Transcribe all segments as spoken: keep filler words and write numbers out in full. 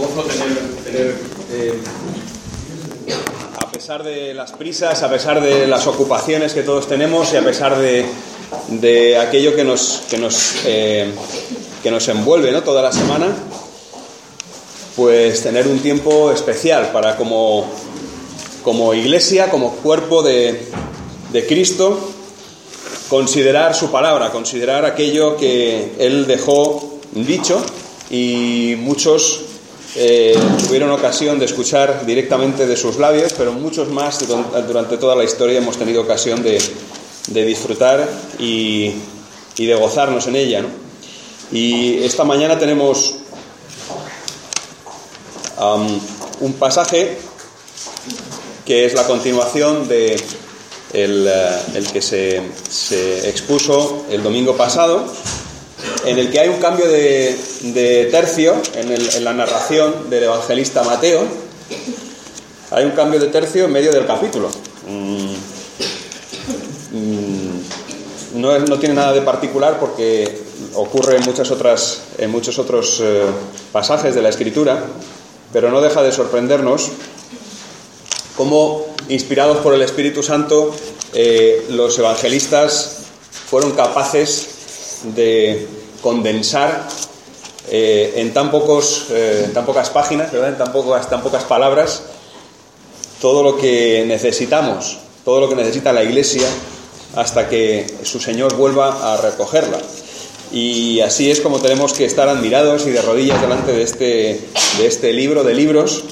gozo tener, tener eh, a pesar de las prisas, a pesar de las ocupaciones que todos tenemos y a pesar de, de aquello que nos, que nos, eh, que nos envuelve, ¿no?, toda la semana, pues tener un tiempo especial para como, como iglesia, como cuerpo de, de Cristo, considerar su palabra, considerar aquello que Él dejó dicho, y muchos eh, tuvieron ocasión de escuchar directamente de sus labios, pero muchos más durante toda la historia hemos tenido ocasión de, de disfrutar y, y de gozarnos en ella, ¿no? Y esta mañana tenemos um, un pasaje que es la continuación de el, uh, el que se, se expuso el domingo pasado, en el que hay un cambio de, de tercio en, el, en la narración del evangelista Mateo. Hay un cambio de tercio en medio del capítulo. Mm, mm, no, es, no tiene nada de particular porque ocurre en, muchas otras, en muchos otros eh, pasajes de la Escritura, pero no deja de sorprendernos cómo, inspirados por el Espíritu Santo, eh, los evangelistas fueron capaces de condensar eh, en tan pocos eh, en tan pocas páginas, ¿verdad?, en tan pocas, tan pocas palabras, todo lo que necesitamos, todo lo que necesita la Iglesia hasta que su Señor vuelva a recogerla. Y así es como tenemos que estar admirados y de rodillas delante de este, de este libro de libros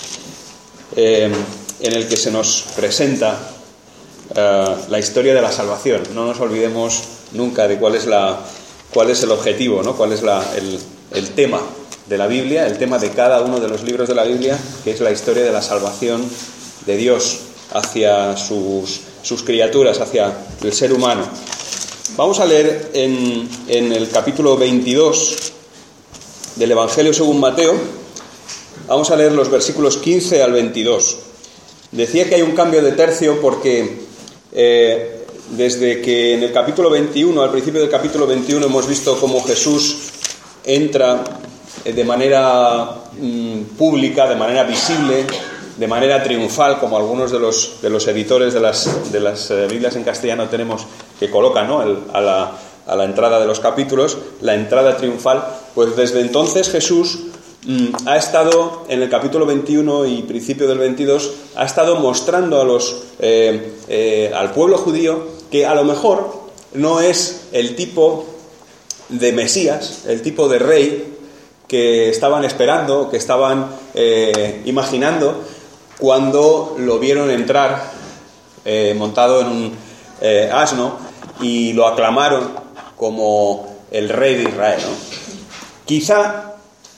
eh, en el que se nos presenta uh, la historia de la salvación. No nos olvidemos nunca de cuál es la cuál es el objetivo, ¿no? Cuál es la, el, el tema de la Biblia, el tema de cada uno de los libros de la Biblia, que es la historia de la salvación de Dios hacia sus, sus criaturas, hacia el ser humano. Vamos a leer en, en el capítulo veintidós del Evangelio según Mateo. Vamos a leer los versículos quince al veintidós. Decía que hay un cambio de tercio porque eh, desde que en el capítulo veintiuno, al principio del capítulo veintiuno, hemos visto cómo Jesús entra de manera mmm, pública, de manera visible, de manera triunfal, como algunos de los, de los editores de las, de las eh, Biblias en castellano tenemos, que colocan, ¿no?, el, a, la, a la entrada de los capítulos, la entrada triunfal. Pues desde entonces Jesús mmm, ha estado, en el capítulo veintiuno y principio del veintidós, ha estado mostrando a los, eh, eh, al pueblo judío que a lo mejor no es el tipo de Mesías, el tipo de rey que estaban esperando, que estaban eh, imaginando cuando lo vieron entrar eh, montado en un eh, asno y lo aclamaron como el rey de Israel, ¿no? Quizá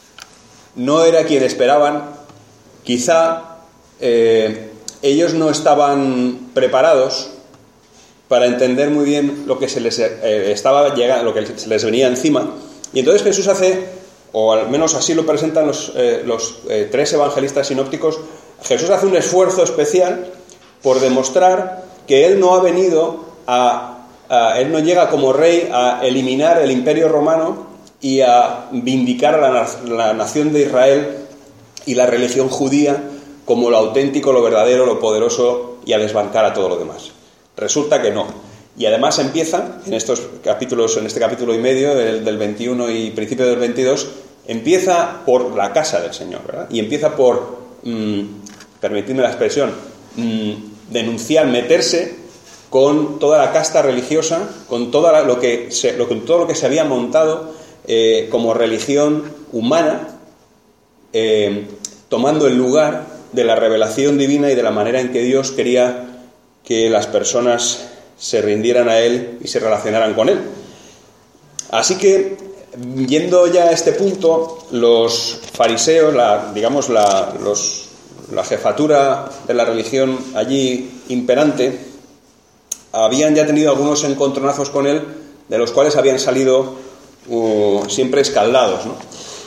no era quien esperaban, quizá eh, ellos no estaban preparados para entender muy bien lo que se les eh, estaba llegando, lo que se les venía encima. Y entonces Jesús hace, o al menos así lo presentan los, eh, los eh, tres evangelistas sinópticos, Jesús hace un esfuerzo especial por demostrar que Él no ha venido a, a Él no llega como rey a eliminar el imperio romano y a vindicar a la, la nación de Israel y la religión judía como lo auténtico, lo verdadero, lo poderoso, y a desbancar a todo lo demás. Resulta que no. Y además empieza, en estos capítulos, en este capítulo y medio del, del veintiuno y principio del veintidós, empieza por la casa del Señor, ¿verdad? Y empieza por, mmm, permitidme la expresión, mmm, denunciar, meterse con toda la casta religiosa, con toda la, lo que se, lo, con todo lo que se había montado eh, como religión humana, eh, tomando el lugar de la revelación divina y de la manera en que Dios quería que las personas se rindieran a Él y se relacionaran con Él. Así que, yendo ya a este punto, los fariseos, la, digamos la, los, la jefatura de la religión allí imperante, habían ya tenido algunos encontronazos con Él, de los cuales habían salido uh, siempre escaldados, ¿no?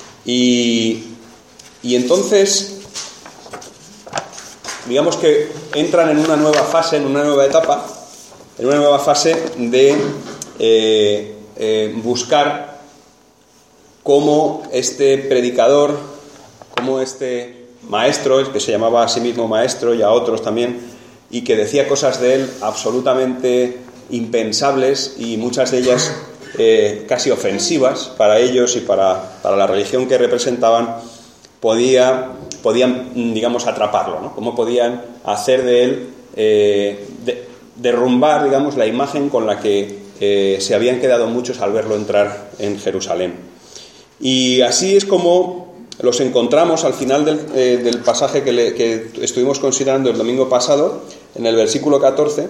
Y, y entonces, digamos que entran en una nueva fase, en una nueva etapa, en una nueva fase de eh, eh, buscar cómo este predicador cómo este maestro, que se llamaba a sí mismo maestro y a otros también, y que decía cosas de él absolutamente impensables y muchas de ellas eh, casi ofensivas para ellos y para, para la religión que representaban, podía, podían, digamos, atraparlo, ¿no? Cómo podían hacer de él, eh, de, derrumbar, digamos, la imagen con la que eh, se habían quedado muchos al verlo entrar en Jerusalén. Y así es como los encontramos al final del, eh, del pasaje que, le, que estuvimos considerando el domingo pasado, en el versículo catorce,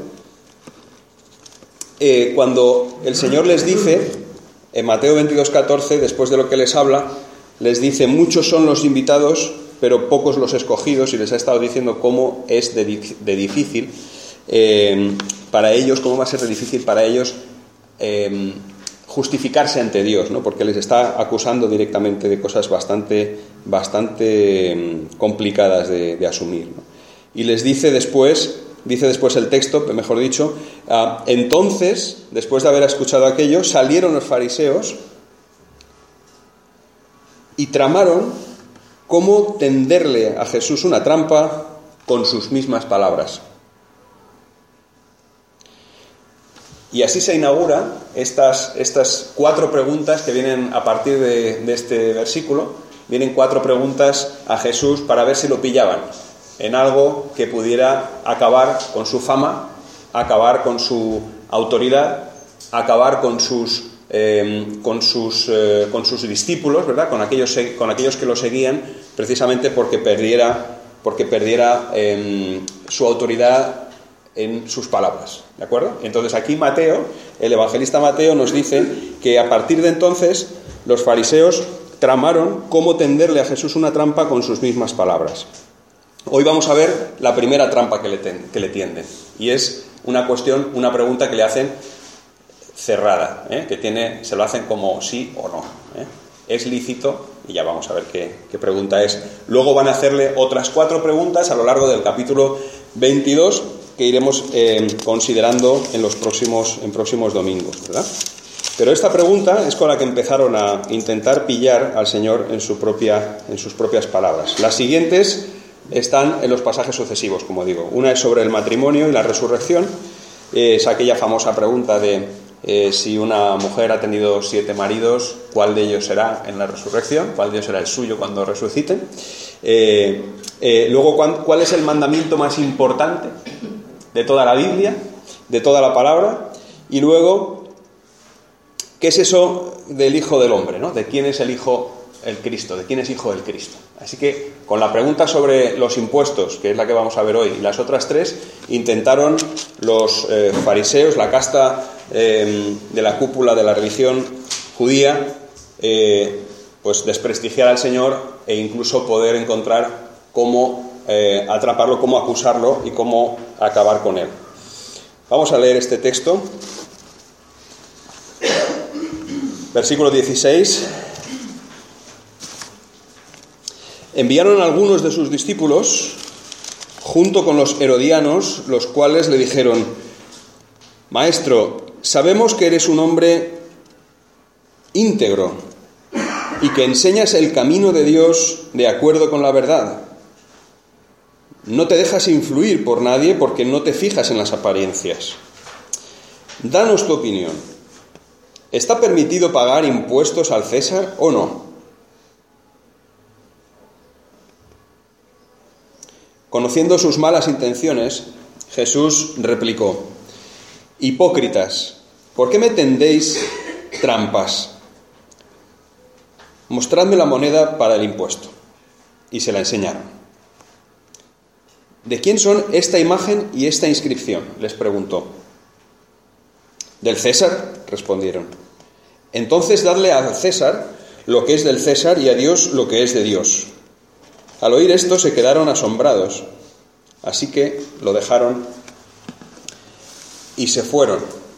eh, cuando el Señor les dice, en Mateo veintidós, catorce, después de lo que les habla, les dice: muchos son los invitados, pero pocos los escogidos, y les ha estado diciendo cómo es de, de difícil eh, para ellos, cómo va a ser de difícil para ellos eh, justificarse ante Dios, ¿no? Porque les está acusando directamente de cosas bastante, bastante eh, complicadas de, de asumir, ¿no? Y les dice después, dice después el texto, mejor dicho, ah, entonces, después de haber escuchado aquello, salieron los fariseos y tramaron cómo tenderle a Jesús una trampa con sus mismas palabras. Y así se inaugura estas, estas cuatro preguntas que vienen a partir de, de este versículo. Vienen cuatro preguntas a Jesús para ver si lo pillaban en algo que pudiera acabar con su fama, acabar con su autoridad, acabar con sus, eh, con sus, eh, con sus discípulos, ¿verdad? Con aquellos, con aquellos que lo seguían, precisamente porque perdiera, porque perdiera eh, su autoridad en sus palabras, ¿de acuerdo? Entonces aquí Mateo, el evangelista Mateo, nos dice que a partir de entonces los fariseos tramaron cómo tenderle a Jesús una trampa con sus mismas palabras. Hoy vamos a ver la primera trampa que le, ten, que le tienden, y es una cuestión, una pregunta que le hacen cerrada, ¿eh? que tiene, se lo hacen como sí o no, ¿eh? ¿Es lícito? Y ya vamos a ver qué, qué pregunta es. Luego van a hacerle otras cuatro preguntas a lo largo del capítulo veintidós, que iremos eh, considerando en los próximos, en próximos domingos, ¿verdad? Pero esta pregunta es con la que empezaron a intentar pillar al Señor en, su propia, en sus propias palabras. Las siguientes están en los pasajes sucesivos, como digo. Una es sobre el matrimonio y la resurrección. Eh, es aquella famosa pregunta de eh, si una mujer ha tenido siete maridos, ¿cuál de ellos será en la resurrección? ¿Cuál de ellos será el suyo cuando resuciten? Eh, eh, luego, ¿cuál es el mandamiento más importante de toda la Biblia, de toda la palabra? Y luego, ¿qué es eso del Hijo del Hombre, ¿no? ¿De quién es el Hijo, el Cristo? ¿De quién es Hijo del Cristo? Así que, con la pregunta sobre los impuestos, que es la que vamos a ver hoy, y las otras tres, intentaron los eh, fariseos, la casta eh, de la cúpula de la religión judía, eh, pues desprestigiar al Señor e incluso poder encontrar cómo eh, atraparlo, cómo acusarlo y cómo acabar con él. Vamos a leer este texto. Versículo dieciséis. Enviaron a algunos de sus discípulos junto con los herodianos, los cuales le dijeron: Maestro, sabemos que eres un hombre íntegro y que enseñas el camino de Dios de acuerdo con la verdad. No te dejas influir por nadie porque no te fijas en las apariencias. Danos tu opinión. ¿Está permitido pagar impuestos al César o no? Conociendo sus malas intenciones, Jesús replicó: Hipócritas, ¿por qué me tendéis trampas? Mostradme la moneda para el impuesto. Y se la enseñaron. ¿De quién son esta imagen y esta inscripción?, les preguntó. Del César, respondieron. Entonces dadle a César lo que es del César y a Dios lo que es de Dios. Al oír esto se quedaron asombrados, así que lo dejaron y se fueron.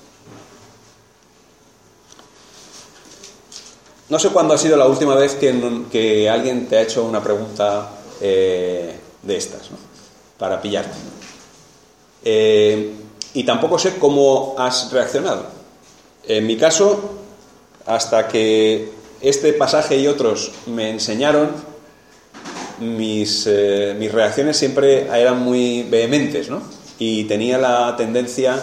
No sé cuándo ha sido la última vez que, que alguien te ha hecho una pregunta eh, de estas, ¿no?, para pillarte. Eh, y tampoco sé cómo has reaccionado. En mi caso, hasta que este pasaje y otros me enseñaron mis, eh, mis reacciones siempre eran muy vehementes, ¿no? Y tenía la tendencia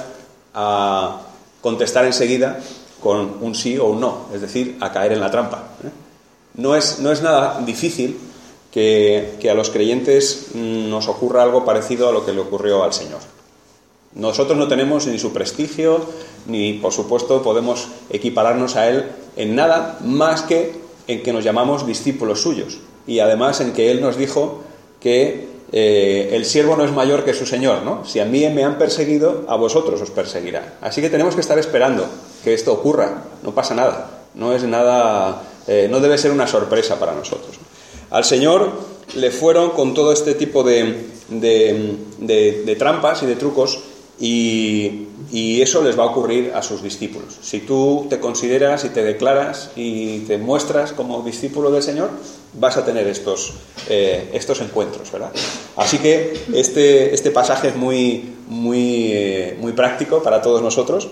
a contestar enseguida con un sí o un no, es decir, a caer en la trampa, ¿eh? No es, no es nada difícil que, que a los creyentes nos ocurra algo parecido a lo que le ocurrió al Señor. Nosotros no tenemos ni su prestigio, ni por supuesto podemos equipararnos a Él en nada más que en que nos llamamos discípulos suyos. Y además en que Él nos dijo que eh, el siervo no es mayor que su Señor, ¿no? Si a mí me han perseguido, a vosotros os perseguirán. Así que tenemos que estar esperando que esto ocurra. No pasa nada. No es nada, eh, no debe ser una sorpresa para nosotros. Al Señor le fueron con todo este tipo de, de, de, de trampas y de trucos. Y, y eso les va a ocurrir a sus discípulos. Si tú te consideras y te declaras y te muestras como discípulo del Señor, vas a tener estos, eh, estos encuentros, ¿verdad? Así que este, este pasaje es muy, muy, eh, muy práctico para todos nosotros,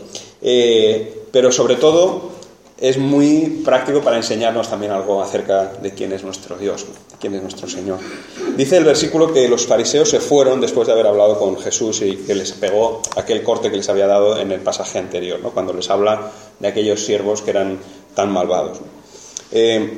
eh, pero sobre todo es muy práctico para enseñarnos también algo acerca de quién es nuestro Dios, de quién es nuestro Señor. Dice el versículo que los fariseos se fueron después de haber hablado con Jesús y que les pegó aquel corte que les había dado en el pasaje anterior, ¿no? Cuando les habla de aquellos siervos que eran tan malvados, ¿no? Eh,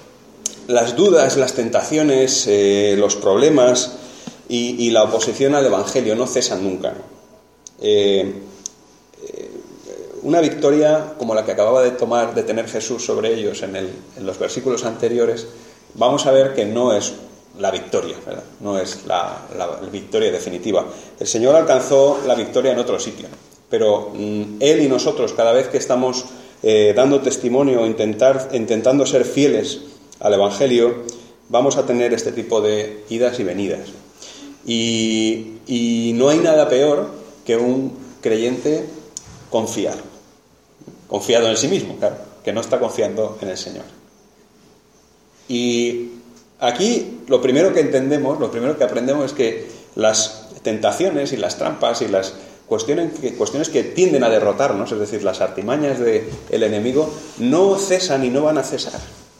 las dudas, las tentaciones, eh, los problemas y, y la oposición al Evangelio no cesan nunca, ¿no? Eh, eh, Una victoria como la que acababa de tomar, de tener Jesús sobre ellos en, el, en los versículos anteriores, vamos a ver que no es la victoria, ¿verdad? No es la, la, la victoria definitiva. El Señor alcanzó la victoria en otro sitio, pero mm, Él y nosotros, cada vez que estamos eh, dando testimonio, intentar, intentando ser fieles al Evangelio, vamos a tener este tipo de idas y venidas. Y, y no hay nada peor que un creyente confiado. Confiado en sí mismo, claro, que no está confiando en el Señor. Y aquí lo primero que entendemos, lo primero que aprendemos es que las tentaciones y las trampas y las cuestiones que, cuestiones que tienden a derrotarnos, es decir, las artimañas del enemigo, no cesan y no van a cesar.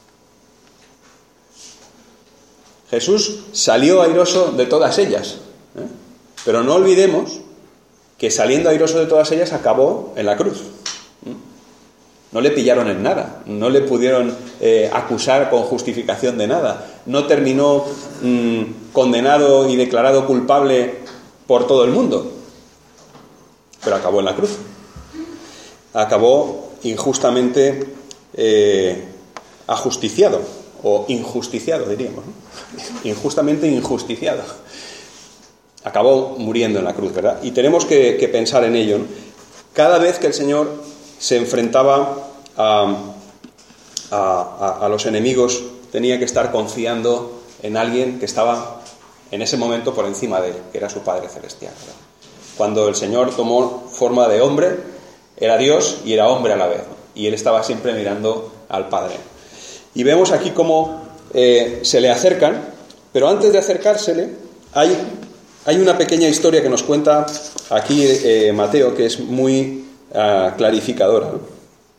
Jesús salió airoso de todas ellas, ¿eh? Pero no olvidemos que saliendo airoso de todas ellas acabó en la cruz. No le pillaron en nada, no le pudieron eh, acusar con justificación de nada, no terminó mmm, condenado y declarado culpable por todo el mundo, pero acabó en la cruz. Acabó injustamente eh, ajusticiado, o injusticiado diríamos, ¿no? Injustamente injusticiado. Acabó muriendo en la cruz, ¿verdad? Y tenemos que, que pensar en ello, ¿no? Cada vez que el Señor se enfrentaba a, a, a los enemigos, tenía que estar confiando en alguien que estaba en ese momento por encima de él, que era su Padre Celestial, ¿verdad? Cuando el Señor tomó forma de hombre, era Dios y era hombre a la vez, ¿no? Y él estaba siempre mirando al Padre. Y vemos aquí cómo eh, se le acercan, pero antes de acercársele hay, hay una pequeña historia que nos cuenta aquí eh, Mateo, que es muy Uh, clarificadora, ¿no?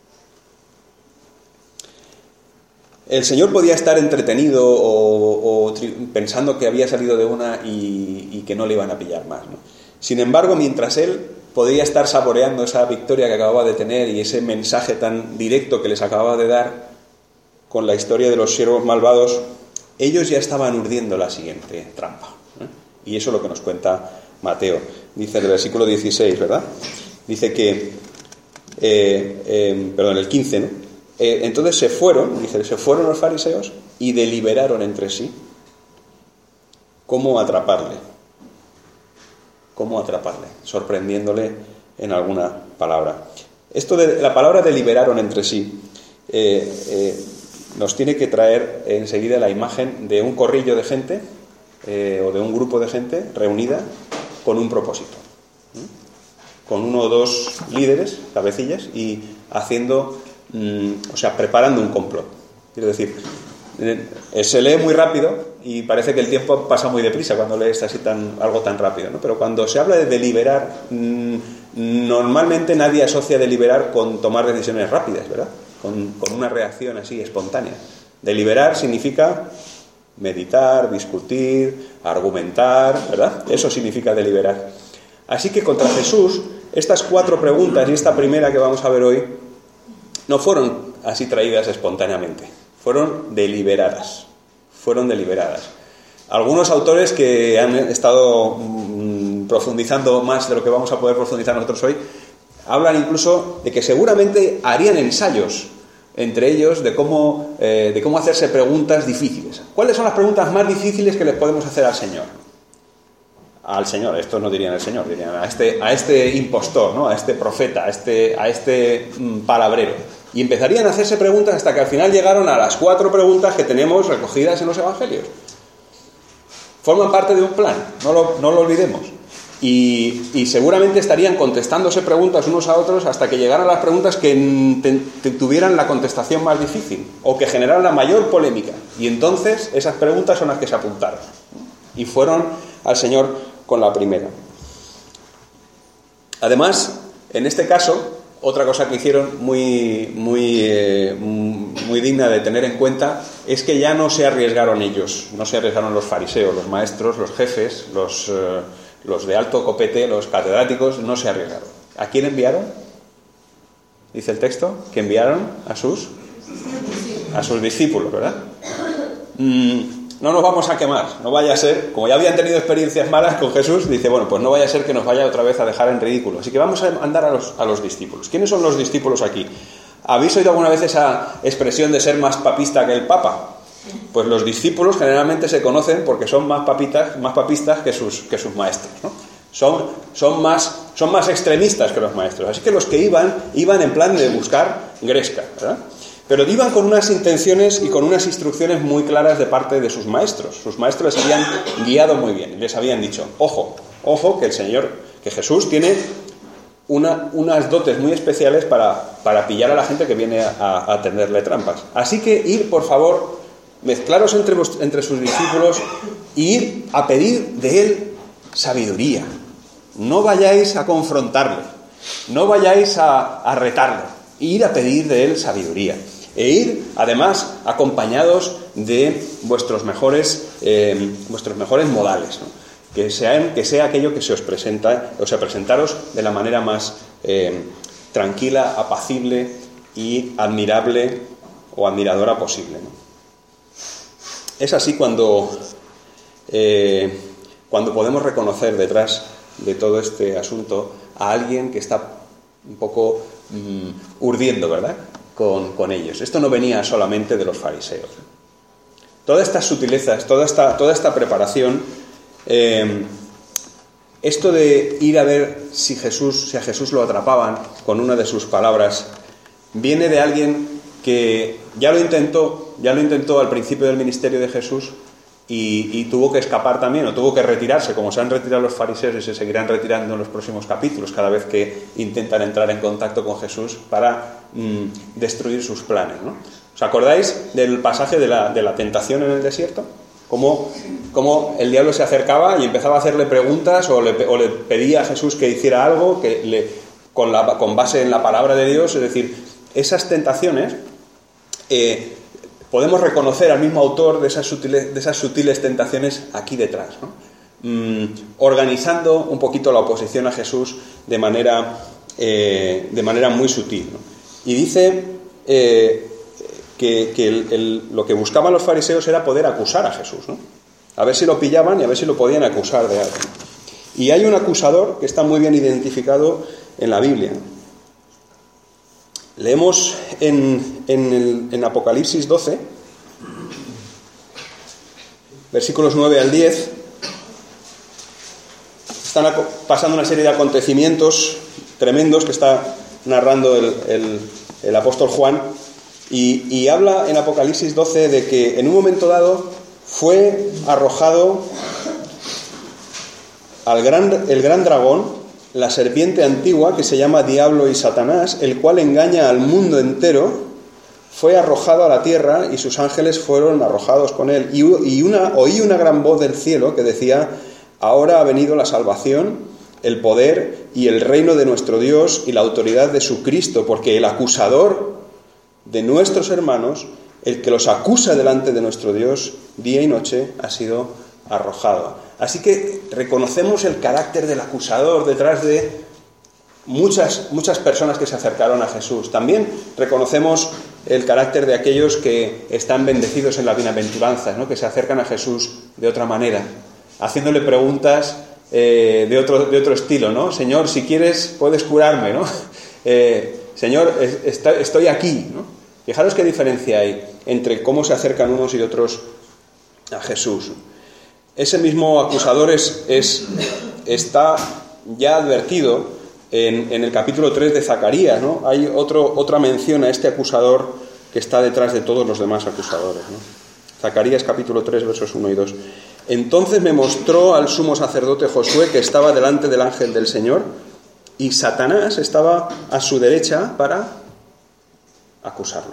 El Señor podía estar entretenido o, o tri- pensando que había salido de una y, y que no le iban a pillar más, ¿no? Sin embargo, mientras él podía estar saboreando esa victoria que acababa de tener y ese mensaje tan directo que les acababa de dar con la historia de los siervos malvados, ellos ya estaban urdiendo la siguiente trampa, ¿eh? Y eso es lo que nos cuenta Mateo. Dice el versículo dieciséis, ¿verdad? Dice que, eh, eh, perdón, el quince, ¿no? Eh, entonces se fueron, dice, se fueron los fariseos y deliberaron entre sí cómo atraparle, cómo atraparle, sorprendiéndole en alguna palabra. Esto de la palabra deliberaron entre sí eh, eh, nos tiene que traer enseguida la imagen de un corrillo de gente eh, o de un grupo de gente reunida con un propósito, ¿Mm? con uno o dos líderes, cabecillas, y haciendo, mmm, o sea, preparando un complot. Quiero decir, eh, se lee muy rápido y parece que el tiempo pasa muy deprisa cuando lees así tan, algo tan rápido, ¿no? Pero cuando se habla de deliberar, mmm, normalmente nadie asocia deliberar con tomar decisiones rápidas, ¿verdad? Con, con una reacción así espontánea. Deliberar significa meditar, discutir, argumentar, ¿verdad? Eso significa deliberar. Así que contra Jesús, estas cuatro preguntas y esta primera que vamos a ver hoy, no fueron así traídas espontáneamente, fueron deliberadas, fueron deliberadas. Algunos autores que han estado mmm, profundizando más de lo que vamos a poder profundizar nosotros hoy, hablan incluso de que seguramente harían ensayos entre ellos de cómo, eh, de cómo hacerse preguntas difíciles. ¿Cuáles son las preguntas más difíciles que les podemos hacer al Señor? Al Señor, estos no dirían el Señor, dirían a este, a este impostor, ¿no? A este profeta, a este, a este mm, palabrero. Y empezarían a hacerse preguntas hasta que al final llegaron a las cuatro preguntas que tenemos recogidas en los Evangelios. Forman parte de un plan, no lo, no lo olvidemos. Y, y seguramente estarían contestándose preguntas unos a otros hasta que llegaran las preguntas que te, te tuvieran la contestación más difícil o que generaran la mayor polémica. Y entonces esas preguntas son las que se apuntaron. Y fueron al Señor con la primera. Además, en este caso, otra cosa que hicieron muy, muy, eh, muy digna de tener en cuenta es que ya no se arriesgaron ellos, no se arriesgaron los fariseos, los maestros, los jefes, los... Eh, Los de alto copete, los catedráticos, no se arriesgaron. ¿A quién enviaron? Dice el texto, que enviaron a sus, a sus discípulos, ¿verdad? Mm, no nos vamos a quemar, no vaya a ser, como ya habían tenido experiencias malas con Jesús, dice, bueno, pues no vaya a ser que nos vaya otra vez a dejar en ridículo. Así que vamos a andar a los, a los discípulos. ¿Quiénes son los discípulos aquí? ¿Habéis oído alguna vez esa expresión de ser más papista que el Papa? Pues los discípulos generalmente se conocen porque son más papitas, más papistas que sus, que sus maestros, ¿no? Son, son, más, son más extremistas que los maestros. Así que los que iban, iban en plan de buscar gresca, ¿verdad? Pero iban con unas intenciones y con unas instrucciones muy claras de parte de sus maestros. Sus maestros les habían guiado muy bien y les habían dicho, ojo, ojo, que el Señor, que Jesús tiene una, unas dotes muy especiales para, para pillar a la gente que viene a, a tenderle trampas. Así que ir, por favor, mezclaros entre, entre sus discípulos e ir a pedir de él sabiduría. No vayáis a confrontarle, no vayáis a, a retarle, ir a pedir de él sabiduría. E ir, además, acompañados de vuestros mejores, eh, vuestros mejores modales, ¿no? Que sean, que sea aquello que se os presenta, o sea, presentaros de la manera más eh, tranquila, apacible y admirable o admiradora posible, ¿no? Es así cuando, eh, cuando podemos reconocer detrás de todo este asunto a alguien que está un poco mmm, urdiendo, ¿verdad?, con, con ellos. Esto no venía solamente de los fariseos. Todas estas sutilezas, toda esta, toda esta preparación, eh, esto de ir a ver si, Jesús, si a Jesús lo atrapaban con una de sus palabras, viene de alguien que ya lo intentó, ya lo intentó al principio del ministerio de Jesús y, y tuvo que escapar también, o tuvo que retirarse, como se han retirado los fariseos y se seguirán retirando en los próximos capítulos, cada vez que intentan entrar en contacto con Jesús para mmm, destruir sus planes, ¿no? ¿Os acordáis del pasaje de la, de la tentación en el desierto? Cómo, cómo el diablo se acercaba y empezaba a hacerle preguntas o le, o le pedía a Jesús que hiciera algo que le, con, la, con base en la palabra de Dios. Es decir, esas tentaciones eh, podemos reconocer al mismo autor de esas sutiles, de esas sutiles tentaciones aquí detrás, ¿no? Mm, organizando un poquito la oposición a Jesús de manera, eh, de manera muy sutil, ¿no? Y dice eh, que, que el, el, lo que buscaban los fariseos era poder acusar a Jesús, ¿no? A ver si lo pillaban y a ver si lo podían acusar de algo. Y hay un acusador que está muy bien identificado en la Biblia. Leemos en, en, el, en Apocalipsis doce, versículos nueve al diez. Están pasando una serie de acontecimientos tremendos que está narrando el, el, el apóstol Juan, y, y habla en Apocalipsis doce de que en un momento dado fue arrojado al gran, el gran dragón, la serpiente antigua, que se llama Diablo y Satanás, el cual engaña al mundo entero, fue arrojado a la tierra y sus ángeles fueron arrojados con él. Y, y una, oí una gran voz del cielo que decía: ahora ha venido la salvación, el poder y el reino de nuestro Dios y la autoridad de su Cristo, porque el acusador de nuestros hermanos el que los acusa delante de nuestro Dios día y noche, ha sido arrojado. Así que reconocemos el carácter del acusador detrás de muchas, muchas personas que se acercaron a Jesús. También reconocemos el carácter de aquellos que están bendecidos en la bienaventuranza, ¿no? Que se acercan a Jesús de otra manera, haciéndole preguntas eh, de, otro, de otro estilo, ¿no? Señor, si quieres, puedes curarme, ¿no? Eh, Señor, es, está, estoy aquí, ¿no? Fijaros qué diferencia hay entre cómo se acercan unos y otros a Jesús. Ese mismo acusador es, es, está ya advertido en, en el capítulo tres de Zacarías, ¿no? Hay otro, otra mención a este acusador que está detrás de todos los demás acusadores, ¿no? Zacarías capítulo tres, versos uno y dos. Entonces me mostró al sumo sacerdote Josué que estaba delante del ángel del Señor, y Satanás estaba a su derecha para acusarlo.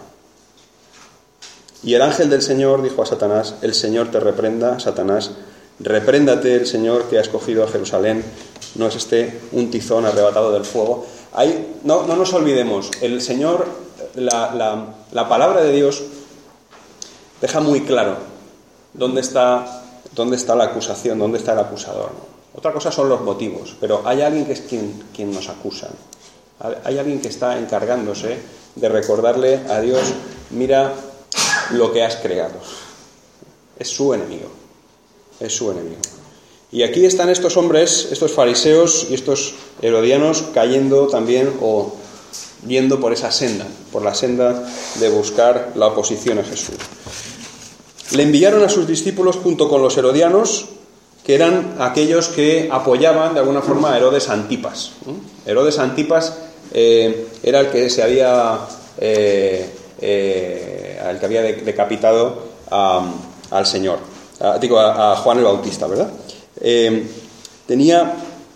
Y el ángel del Señor dijo a Satanás: el Señor te reprenda, Satanás, repréndate el Señor que ha escogido a Jerusalén, no es este un tizón arrebatado del fuego. Ahí, no, no nos olvidemos, el Señor, la, la, la palabra de Dios deja muy claro dónde está, dónde está la acusación, dónde está el acusador, ¿no? Otra cosa son los motivos, pero hay alguien que es quien, quien nos acusa. Hay alguien que está encargándose de recordarle a Dios: mira lo que has creado. Es su enemigo. Es su enemigo. Y aquí están estos hombres, estos fariseos y estos herodianos cayendo también o yendo por esa senda, por la senda de buscar la oposición a Jesús. Le enviaron a sus discípulos junto con los herodianos, que eran aquellos que apoyaban de alguna forma a Herodes Antipas. Herodes Antipas eh, era el que se había eh, eh, el que había decapitado a, al Señor, a, digo a, a Juan el Bautista, ¿verdad? Eh, tenía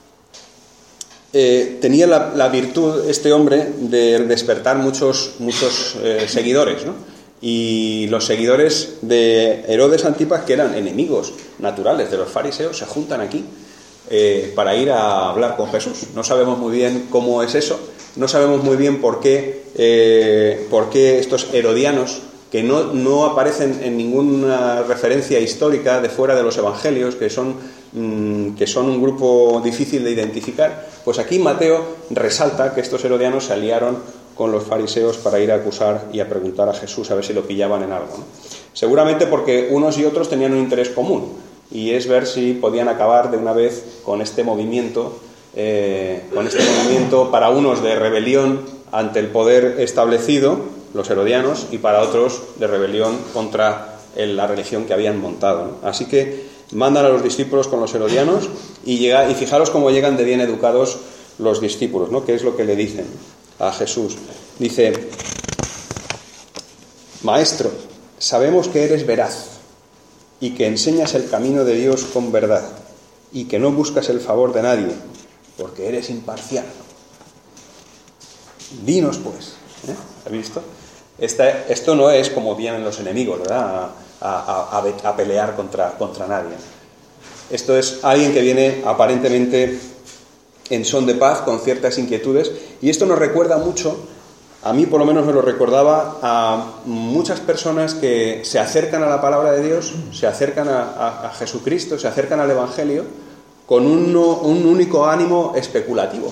eh, tenía la, la virtud este hombre de despertar muchos muchos eh, seguidores, ¿no? Y los seguidores de Herodes Antipas, que eran enemigos naturales de los fariseos, se juntan aquí eh, para ir a hablar con Jesús. No sabemos muy bien cómo es eso, no sabemos muy bien por qué, eh, por qué estos herodianos, que no, no aparecen en ninguna referencia histórica de fuera de los evangelios, que son, mmm, que son un grupo difícil de identificar, pues aquí Mateo resalta que estos herodianos se aliaron con los fariseos para ir a acusar y a preguntar a Jesús a ver si lo pillaban en algo, ¿no? Seguramente porque unos y otros tenían un interés común, y es ver si podían acabar de una vez con este movimiento, eh, con este movimiento para unos de rebelión ante el poder establecido, los herodianos, y para otros de rebelión contra el, la religión que habían montado, ¿no? Así que mandan a los discípulos con los herodianos y, llega, y fijaros cómo llegan de bien educados los discípulos, ¿no? ¿Qué es lo que le dicen a Jesús? Dice: Maestro, sabemos que eres veraz y que enseñas el camino de Dios con verdad y que no buscas el favor de nadie, porque eres imparcial. Dinos pues, ¿eh? ¿Has visto? Esta, esto no es como vienen los enemigos, ¿verdad? A, a, a, a pelear contra, contra nadie. Esto es alguien que viene aparentemente en son de paz, con ciertas inquietudes, y esto nos recuerda mucho, a mí por lo menos me lo recordaba, a muchas personas que se acercan a la palabra de Dios, se acercan a, a, a Jesucristo, se acercan al Evangelio con un, un único ánimo especulativo.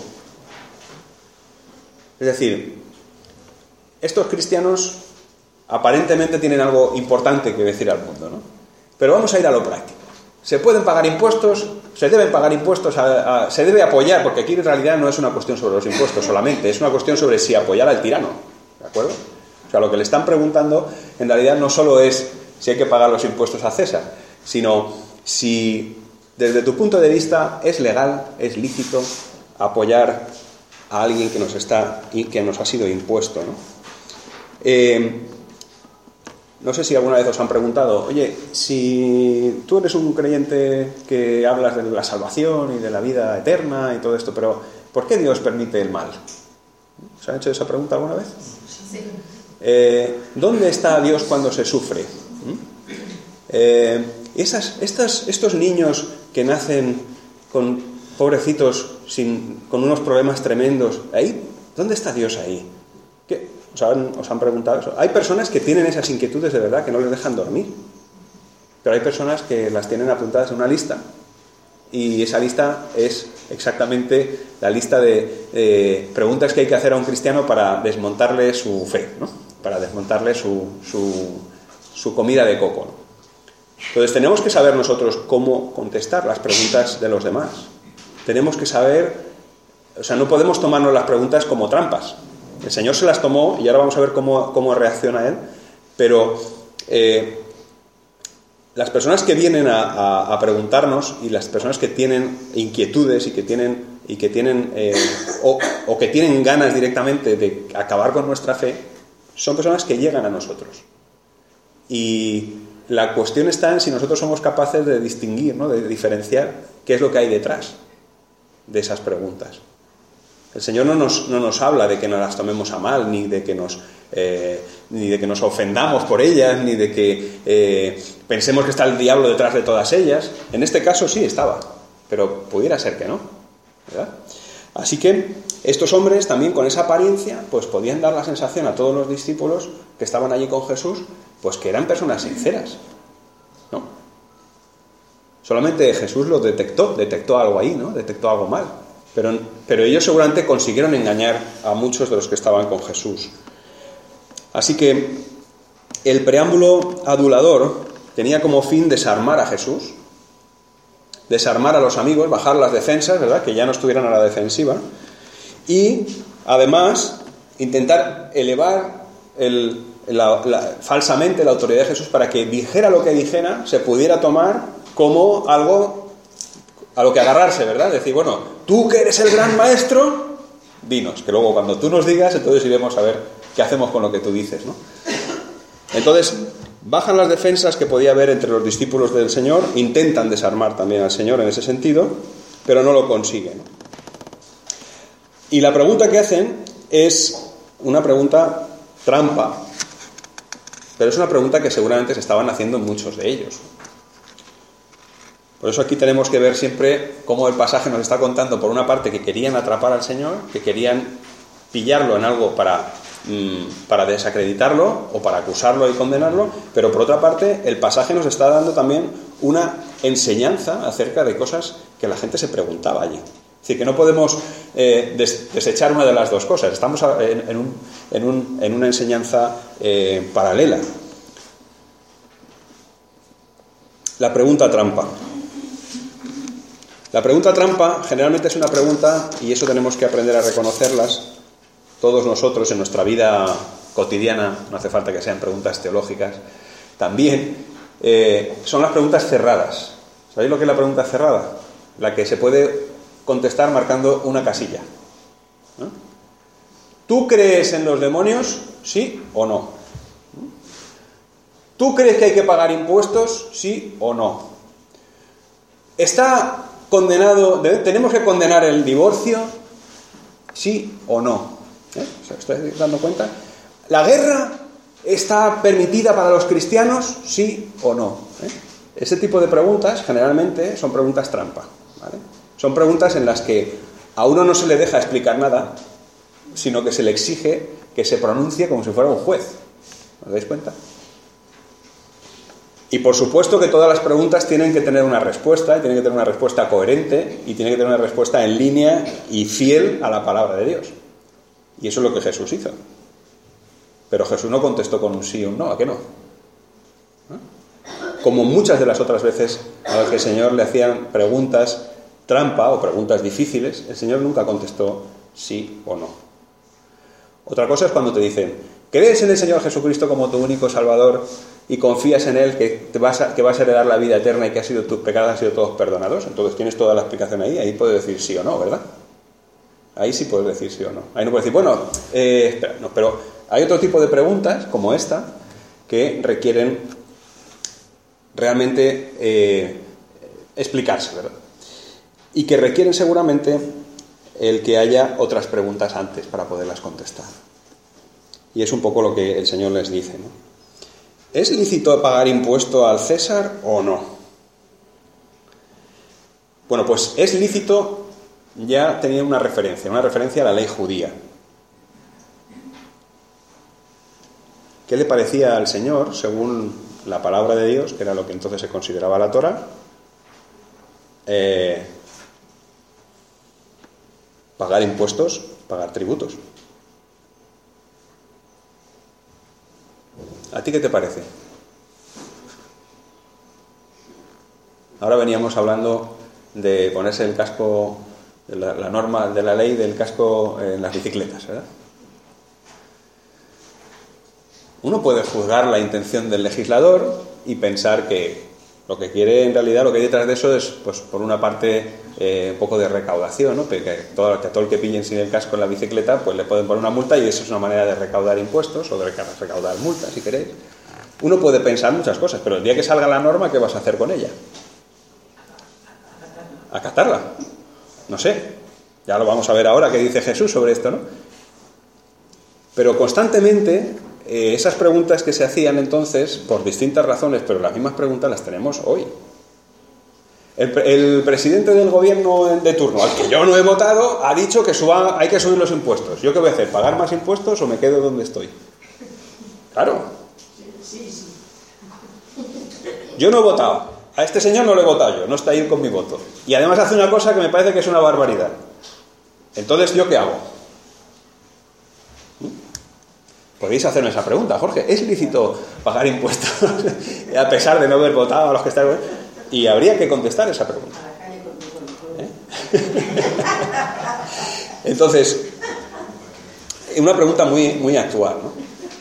Es decir, estos cristianos aparentemente tienen algo importante que decir al mundo, ¿no? Pero vamos a ir a lo práctico. ¿Se pueden pagar impuestos? ¿Se deben pagar impuestos? A, a, ¿Se debe apoyar? Porque aquí en realidad no es una cuestión sobre los impuestos solamente, es una cuestión sobre si apoyar al tirano, ¿de acuerdo? O sea, lo que le están preguntando en realidad no solo es si hay que pagar los impuestos a César, sino si desde tu punto de vista es legal, es lícito apoyar a alguien que nos está que nos ha sido impuesto, ¿no? Eh, No sé si alguna vez os han preguntado: oye, si tú eres un creyente que hablas de la salvación y de la vida eterna y todo esto, pero ¿por qué Dios permite el mal? ¿Os han hecho esa pregunta alguna vez? Sí. Eh, ¿Dónde está Dios cuando se sufre? ¿Mm? Eh, esas, estas, estos niños que nacen con pobrecitos, sin, con unos problemas tremendos, ¿ahí? ¿Dónde está Dios ahí? ¿Qué? ¿Os han, os han preguntado eso? Hay personas que tienen esas inquietudes de verdad que no les dejan dormir, pero hay personas que las tienen apuntadas en una lista y esa lista es exactamente la lista de eh, preguntas que hay que hacer a un cristiano para desmontarle su fe, ¿no? Para desmontarle su, su, su comida de coco, ¿no? Entonces tenemos que saber nosotros cómo contestar las preguntas de los demás. Tenemos que saber, o sea, no podemos tomarnos las preguntas como trampas. El Señor se las tomó y ahora vamos a ver cómo, cómo reacciona Él, pero eh, las personas que vienen a, a, a preguntarnos y las personas que tienen inquietudes y que tienen, y que tienen eh, o, o que tienen ganas directamente de acabar con nuestra fe, son personas que llegan a nosotros. Y la cuestión está en si nosotros somos capaces de distinguir, ¿no? De diferenciar qué es lo que hay detrás de esas preguntas. El Señor no nos, no nos habla de que nos las tomemos a mal, ni de que nos, eh, ni de que nos ofendamos por ellas, ni de que eh, pensemos que está el diablo detrás de todas ellas. En este caso sí estaba, pero pudiera ser que no, ¿verdad? Así que estos hombres también con esa apariencia pues podían dar la sensación a todos los discípulos que estaban allí con Jesús pues que eran personas sinceras, ¿no? Solamente Jesús lo detectó, detectó algo ahí, ¿no? Detectó algo mal. Pero, pero ellos seguramente consiguieron engañar a muchos de los que estaban con Jesús. Así que el preámbulo adulador tenía como fin desarmar a Jesús, desarmar a los amigos, bajar las defensas, ¿verdad? Que ya no estuvieran a la defensiva, y además intentar elevar el, la, la, falsamente la autoridad de Jesús para que dijera lo que dijera, se pudiera tomar como algo a lo que agarrarse, ¿verdad? Decir, bueno, tú que eres el gran maestro, dinos, que luego cuando tú nos digas, entonces iremos a ver qué hacemos con lo que tú dices, ¿no? Entonces, bajan las defensas que podía haber entre los discípulos del Señor, intentan desarmar también al Señor en ese sentido, pero no lo consiguen. Y la pregunta que hacen es una pregunta trampa, pero es una pregunta que seguramente se estaban haciendo muchos de ellos. Por eso aquí tenemos que ver siempre cómo el pasaje nos está contando, por una parte, que querían atrapar al Señor, que querían pillarlo en algo para, mmm, para desacreditarlo o para acusarlo y condenarlo, pero por otra parte el pasaje nos está dando también una enseñanza acerca de cosas que la gente se preguntaba allí. Es decir, que no podemos eh, des- desechar una de las dos cosas, estamos en, en, un, en, un, en una enseñanza eh, paralela. La pregunta trampa. La pregunta trampa generalmente es una pregunta, y eso tenemos que aprender a reconocerlas todos nosotros en nuestra vida cotidiana, no hace falta que sean preguntas teológicas, también eh, son las preguntas cerradas. ¿Sabéis lo que es la pregunta cerrada? La que se puede contestar marcando una casilla, ¿no? ¿Tú crees en los demonios? ¿Sí o no? ¿Tú crees que hay que pagar impuestos? ¿Sí o no? ¿Está condenado, tenemos que condenar el divorcio? ¿Sí o no? ¿Eh? ¿Os estáis dando cuenta? ¿La guerra está permitida para los cristianos? ¿Sí o no? ¿Eh? Ese tipo de preguntas generalmente son preguntas trampa, ¿vale? Son preguntas en las que a uno no se le deja explicar nada, sino que se le exige que se pronuncie como si fuera un juez. ¿Os dais cuenta? Y por supuesto que todas las preguntas tienen que tener una respuesta, y tienen que tener una respuesta coherente, y tienen que tener una respuesta en línea y fiel a la palabra de Dios. Y eso es lo que Jesús hizo. Pero Jesús no contestó con un sí o un no, ¿a qué no? ¿No? Como muchas de las otras veces a las que el Señor le hacían preguntas trampa o preguntas difíciles, el Señor nunca contestó sí o no. Otra cosa es cuando te dicen, ¿crees en el Señor Jesucristo como tu único Salvador y confías en Él que, te vas a, que vas a heredar la vida eterna y que ha sido, tus pecados han sido todos perdonados? Entonces tienes toda la explicación ahí, ahí puedes decir sí o no, ¿verdad? Ahí sí puedes decir sí o no. Ahí no puedes decir, bueno, eh, espera, no, pero hay otro tipo de preguntas, como esta, que requieren realmente eh, explicarse, ¿verdad? Y que requieren seguramente el que haya otras preguntas antes para poderlas contestar. Y es un poco lo que el Señor les dice, ¿no? ¿Es lícito pagar impuesto al César o no? Bueno, pues es lícito, ya tenía una referencia, una referencia a la ley judía. qué le parecía al Señor, según la palabra de Dios, que era lo que entonces se consideraba la Torá, eh, pagar impuestos, pagar tributos. ¿A ti qué te parece? Ahora veníamos hablando de ponerse el casco, de la, la norma de la ley del casco en las bicicletas, ¿verdad? Uno puede juzgar la intención del legislador y pensar que lo que quiere en realidad, lo que hay detrás de eso es, pues, por una parte, eh, un poco de recaudación, ¿no? Que, todo, que a todo el que pillen sin el casco en la bicicleta, pues le pueden poner una multa y eso es una manera de recaudar impuestos o de recaudar multas, si queréis. Uno puede pensar muchas cosas, pero el día que salga la norma, ¿qué vas a hacer con ella? Acatarla. No sé. Ya lo vamos a ver ahora qué dice Jesús sobre esto, ¿no? Pero constantemente eh, esas preguntas que se hacían entonces, por distintas razones, pero las mismas preguntas las tenemos hoy. El, el presidente del gobierno de turno, al que yo no he votado, ha dicho que suba, hay que subir los impuestos. ¿Yo qué voy a hacer? ¿Pagar más impuestos o me quedo donde estoy? Claro. Yo no he votado. A este señor no le he votado yo, no está ahí con mi voto. Y además hace una cosa que me parece que es una barbaridad. Entonces, ¿yo qué hago? Podéis hacerme esa pregunta, Jorge. ¿Es lícito pagar impuestos a pesar de no haber votado a los que están? Y habría que contestar esa pregunta. ¿Eh? Entonces, una pregunta muy, muy actual, ¿no?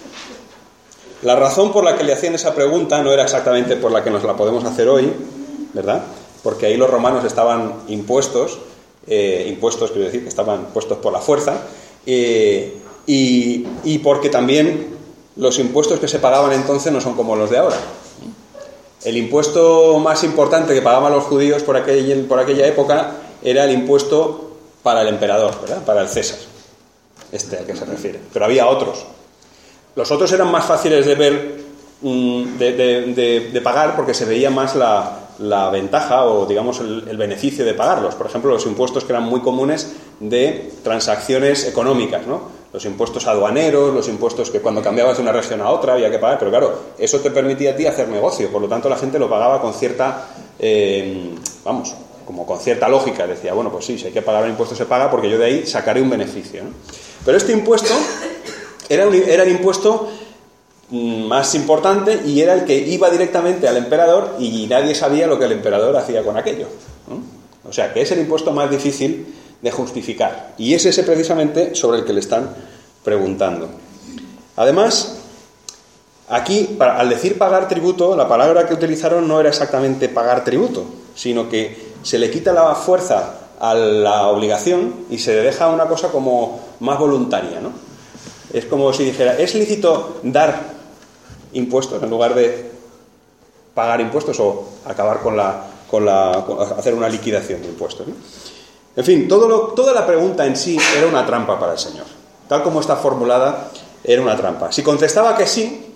La razón por la que le hacían esa pregunta no era exactamente por la que nos la podemos hacer hoy, ¿verdad? Porque ahí los romanos estaban impuestos, eh, impuestos quiero decir, que estaban puestos por la fuerza, eh, y, y porque también los impuestos que se pagaban entonces no son como los de ahora. El impuesto más importante que pagaban los judíos por, aquel, por aquella época era el impuesto para el emperador, ¿verdad? Para el César, este al que se refiere. Pero había otros. Los otros eran más fáciles de ver, de, de, de, de pagar, porque se veía más la, la ventaja o, digamos, el, el beneficio de pagarlos. Por ejemplo, los impuestos que eran muy comunes de transacciones económicas, ¿no? Los impuestos aduaneros, los impuestos que cuando cambiabas de una región a otra había que pagar. Pero claro, eso te permitía a ti hacer negocio. Por lo tanto, la gente lo pagaba con cierta, eh, vamos, como con cierta lógica. Decía, bueno, pues sí, si hay que pagar un impuesto se paga porque yo de ahí sacaré un beneficio, ¿no? Pero este impuesto Era, un, era el impuesto más importante y era el que iba directamente al emperador y nadie sabía lo que el emperador hacía con aquello, ¿no? O sea, que es el impuesto más difícil de justificar. Y es ese precisamente sobre el que le están preguntando. Además, aquí, para, al decir pagar tributo, la palabra que utilizaron no era exactamente pagar tributo, sino que se le quita la fuerza a la obligación y se le deja una cosa como más voluntaria, ¿no? Es como si dijera, ¿es lícito dar impuestos en lugar de pagar impuestos o acabar con la, con la con hacer una liquidación de impuestos, ¿no? En fin, todo lo, toda la pregunta en sí era una trampa para el Señor. Tal como está formulada, era una trampa. Si contestaba que sí,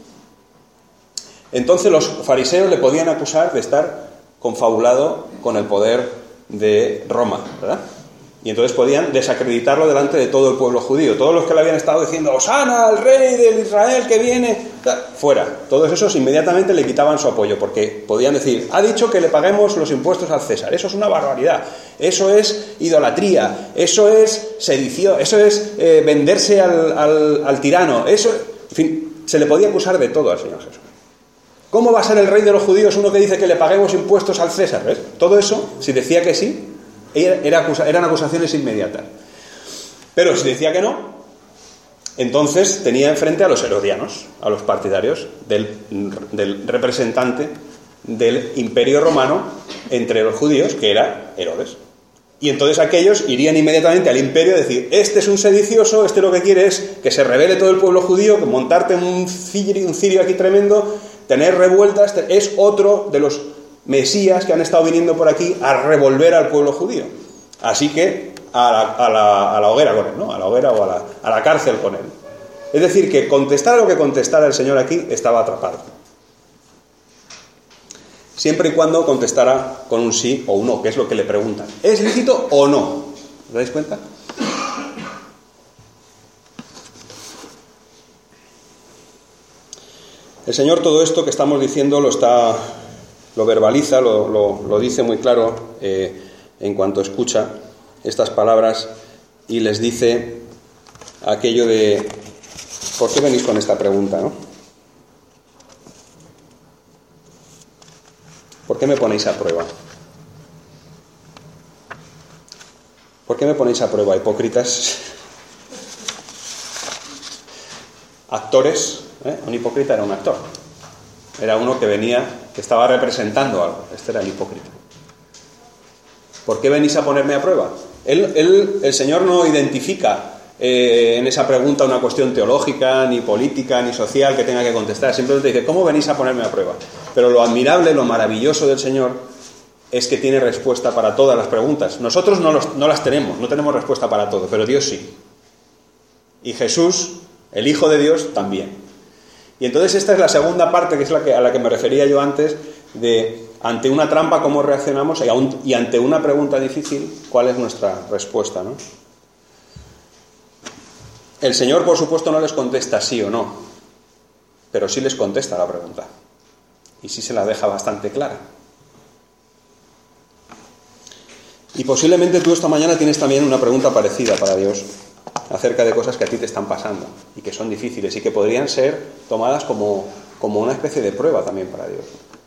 entonces los fariseos le podían acusar de estar confabulado con el poder de Roma, ¿verdad? Y entonces podían desacreditarlo delante de todo el pueblo judío. Todos los que le habían estado diciendo ¡Hosana, al rey del Israel que viene! Fuera. Todos esos inmediatamente le quitaban su apoyo, porque podían decir, ha dicho que le paguemos los impuestos al César. Eso es una barbaridad. Eso es idolatría. Eso es sedición. Eso es eh, venderse al, al, al tirano. Eso, en fin, se le podía acusar de todo al Señor Jesús. ¿Cómo va a ser el rey de los judíos uno que dice que le paguemos impuestos al César? ¿Ves? Todo eso, si decía que sí, Era, eran acusaciones inmediatas. Pero si decía que no, entonces tenía enfrente a los herodianos, a los partidarios del, del representante del imperio romano entre los judíos, que era Herodes. Y entonces aquellos irían inmediatamente al imperio a decir, este es un sedicioso, este lo que quiere es que se rebele todo el pueblo judío, montarte un cirio, un cirio aquí tremendo, tener revueltas, es otro de los mesías que han estado viniendo por aquí a revolver al pueblo judío. Así que a la, a la, a la hoguera con él, ¿no? A la hoguera o a la, a la cárcel con él. Es decir, que contestara lo que contestara el Señor aquí, estaba atrapado. Siempre y cuando contestara con un sí o un no, que es lo que le preguntan. ¿Es lícito o no? ¿Os dais cuenta? El Señor todo esto que estamos diciendo lo está, lo verbaliza, lo, lo, lo dice muy claro eh, en cuanto escucha estas palabras y les dice aquello de ¿por qué venís con esta pregunta, no? ¿Por qué me ponéis a prueba? ¿Por qué me ponéis a prueba, hipócritas? Actores, ¿eh? Un hipócrita era un actor. Era uno que venía, que estaba representando algo. Este era el hipócrita. ¿Por qué venís a ponerme a prueba? Él, él, el Señor no identifica eh, en esa pregunta una cuestión teológica, ni política, ni social que tenga que contestar. Simplemente dice, ¿cómo venís a ponerme a prueba? Pero lo admirable, lo maravilloso del Señor es que tiene respuesta para todas las preguntas. Nosotros no, los, no las tenemos, no tenemos respuesta para todo, pero Dios sí. Y Jesús, el Hijo de Dios, también. Y entonces esta es la segunda parte, que es la que, a la que me refería yo antes, de ante una trampa cómo reaccionamos y, aun, y ante una pregunta difícil, cuál es nuestra respuesta, ¿no? El Señor, por supuesto, no les contesta sí o no, pero sí les contesta la pregunta. Y sí se la deja bastante clara. Y posiblemente tú esta mañana tienes también una pregunta parecida para Dios acerca de cosas que a ti te están pasando y que son difíciles y que podrían ser tomadas como, como una especie de prueba también para Dios.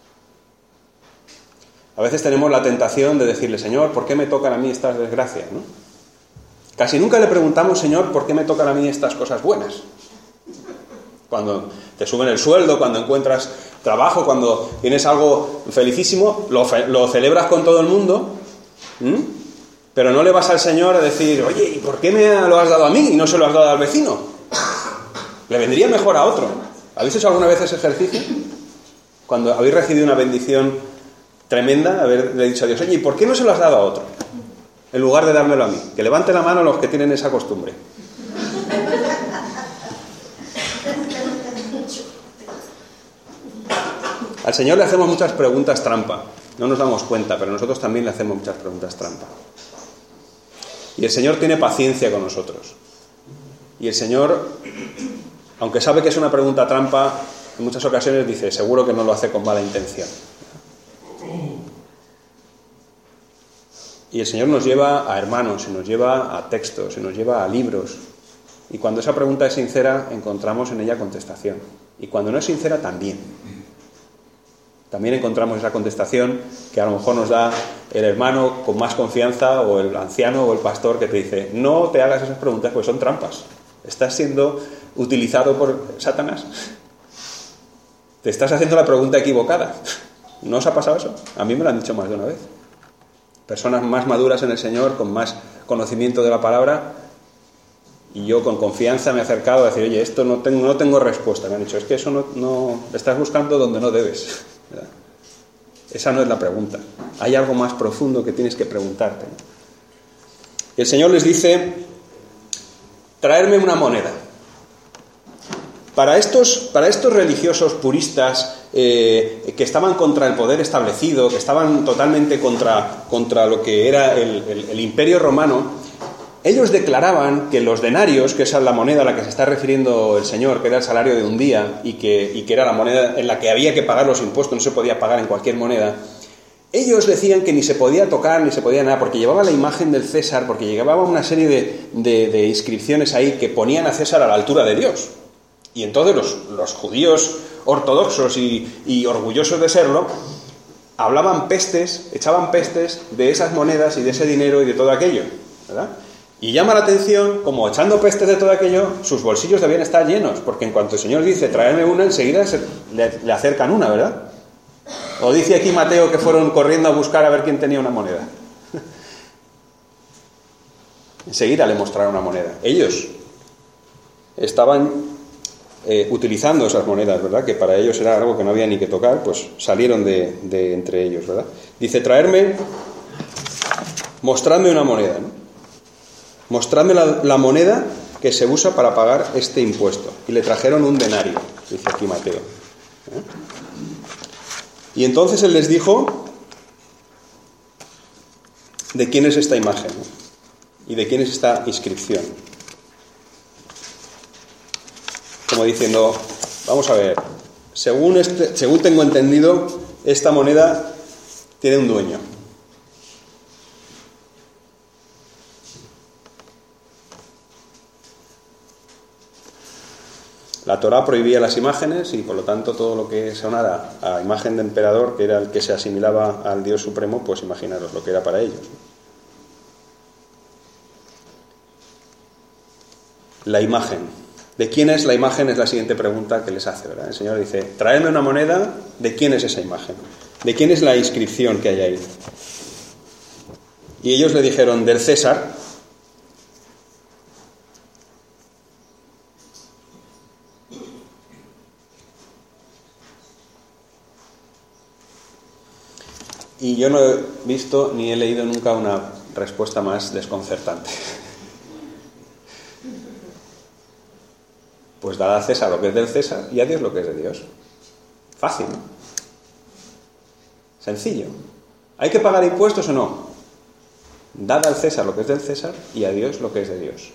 A veces tenemos la tentación de decirle, Señor, ¿por qué me tocan a mí estas desgracias, ¿no? Casi nunca le preguntamos, Señor, ¿por qué me tocan a mí estas cosas buenas? Cuando te suben el sueldo, cuando encuentras trabajo, cuando tienes algo felicísimo, lo, fe- lo celebras con todo el mundo, ¿Mm? Pero no le vas al Señor a decir, oye, ¿y por qué me lo has dado a mí y no se lo has dado al vecino? Le vendría mejor a otro. ¿Habéis hecho alguna vez ese ejercicio? Cuando habéis recibido una bendición tremenda, haberle dicho a Dios, oye, ¿y por qué no se lo has dado a otro? En lugar de dármelo a mí. Que levante la mano los que tienen esa costumbre. Al Señor le hacemos muchas preguntas trampa. No nos damos cuenta, pero nosotros también le hacemos muchas preguntas trampa. Y el Señor tiene paciencia con nosotros. Y el Señor, aunque sabe que es una pregunta trampa, en muchas ocasiones dice, seguro que no lo hace con mala intención. Y el Señor nos lleva a hermanos, y nos lleva a textos, y nos lleva a libros. Y cuando esa pregunta es sincera, encontramos en ella contestación. Y cuando no es sincera, también. También encontramos esa contestación que a lo mejor nos da el hermano con más confianza, o el anciano o el pastor, que te dice, no te hagas esas preguntas porque son trampas. Estás siendo utilizado por Satanás. Te estás haciendo la pregunta equivocada. ¿No os ha pasado eso? A mí me lo han dicho más de una vez. Personas más maduras en el Señor, con más conocimiento de la palabra, y yo con confianza me he acercado a decir, oye, esto no tengo, no tengo respuesta. Me han dicho, es que eso no, no estás buscando donde no debes. ¿Verdad? Esa no es la pregunta. Hay algo más profundo que tienes que preguntarte. Y el Señor les dice, traerme una moneda. Para estos, para estos religiosos puristas eh, que estaban contra el poder establecido, que estaban totalmente contra, contra lo que era el, el, el imperio romano, ellos declaraban que los denarios, que esa es la moneda a la que se está refiriendo el Señor, que era el salario de un día y que, y que era la moneda en la que había que pagar los impuestos, no se podía pagar en cualquier moneda, ellos decían que ni se podía tocar ni se podía nada, porque llevaba la imagen del César, porque llevaba una serie de, de, de inscripciones ahí que ponían a César a la altura de Dios. Y entonces los, los judíos ortodoxos y, y orgullosos de serlo, hablaban pestes, echaban pestes de esas monedas y de ese dinero y de todo aquello, ¿verdad? Y llama la atención, como echando pestes de todo aquello, sus bolsillos debían estar llenos, porque en cuanto el Señor dice, traerme una, enseguida se, le, le acercan una, ¿verdad? O dice aquí Mateo que fueron corriendo a buscar a ver quién tenía una moneda. Enseguida le mostraron una moneda. Ellos estaban eh, utilizando esas monedas, ¿verdad? Que para ellos era algo que no había ni que tocar, pues salieron de, de entre ellos, ¿verdad? Dice, traerme, mostradme una moneda, ¿no? Mostradme la, la moneda que se usa para pagar este impuesto. Y le trajeron un denario, dice aquí Mateo. ¿Eh? Y entonces él les dijo de quién es esta imagen, ¿no? Y de quién es esta inscripción. Como diciendo, vamos a ver, según, este, según tengo entendido, esta moneda tiene un dueño. La Torá prohibía las imágenes y por lo tanto todo lo que sonara a imagen de emperador, que era el que se asimilaba al Dios Supremo, pues imaginaros lo que era para ellos. La imagen. ¿De quién es la imagen? Es la siguiente pregunta que les hace, ¿verdad? El Señor dice, traedme una moneda, ¿de quién es esa imagen? ¿De quién es la inscripción que hay ahí? Y ellos le dijeron, del César. Y yo no he visto ni he leído nunca una respuesta más desconcertante. Pues dad a César lo que es del César y a Dios lo que es de Dios. Fácil, ¿no? Sencillo. ¿Hay que pagar impuestos o no? Dad al César lo que es del César y a Dios lo que es de Dios.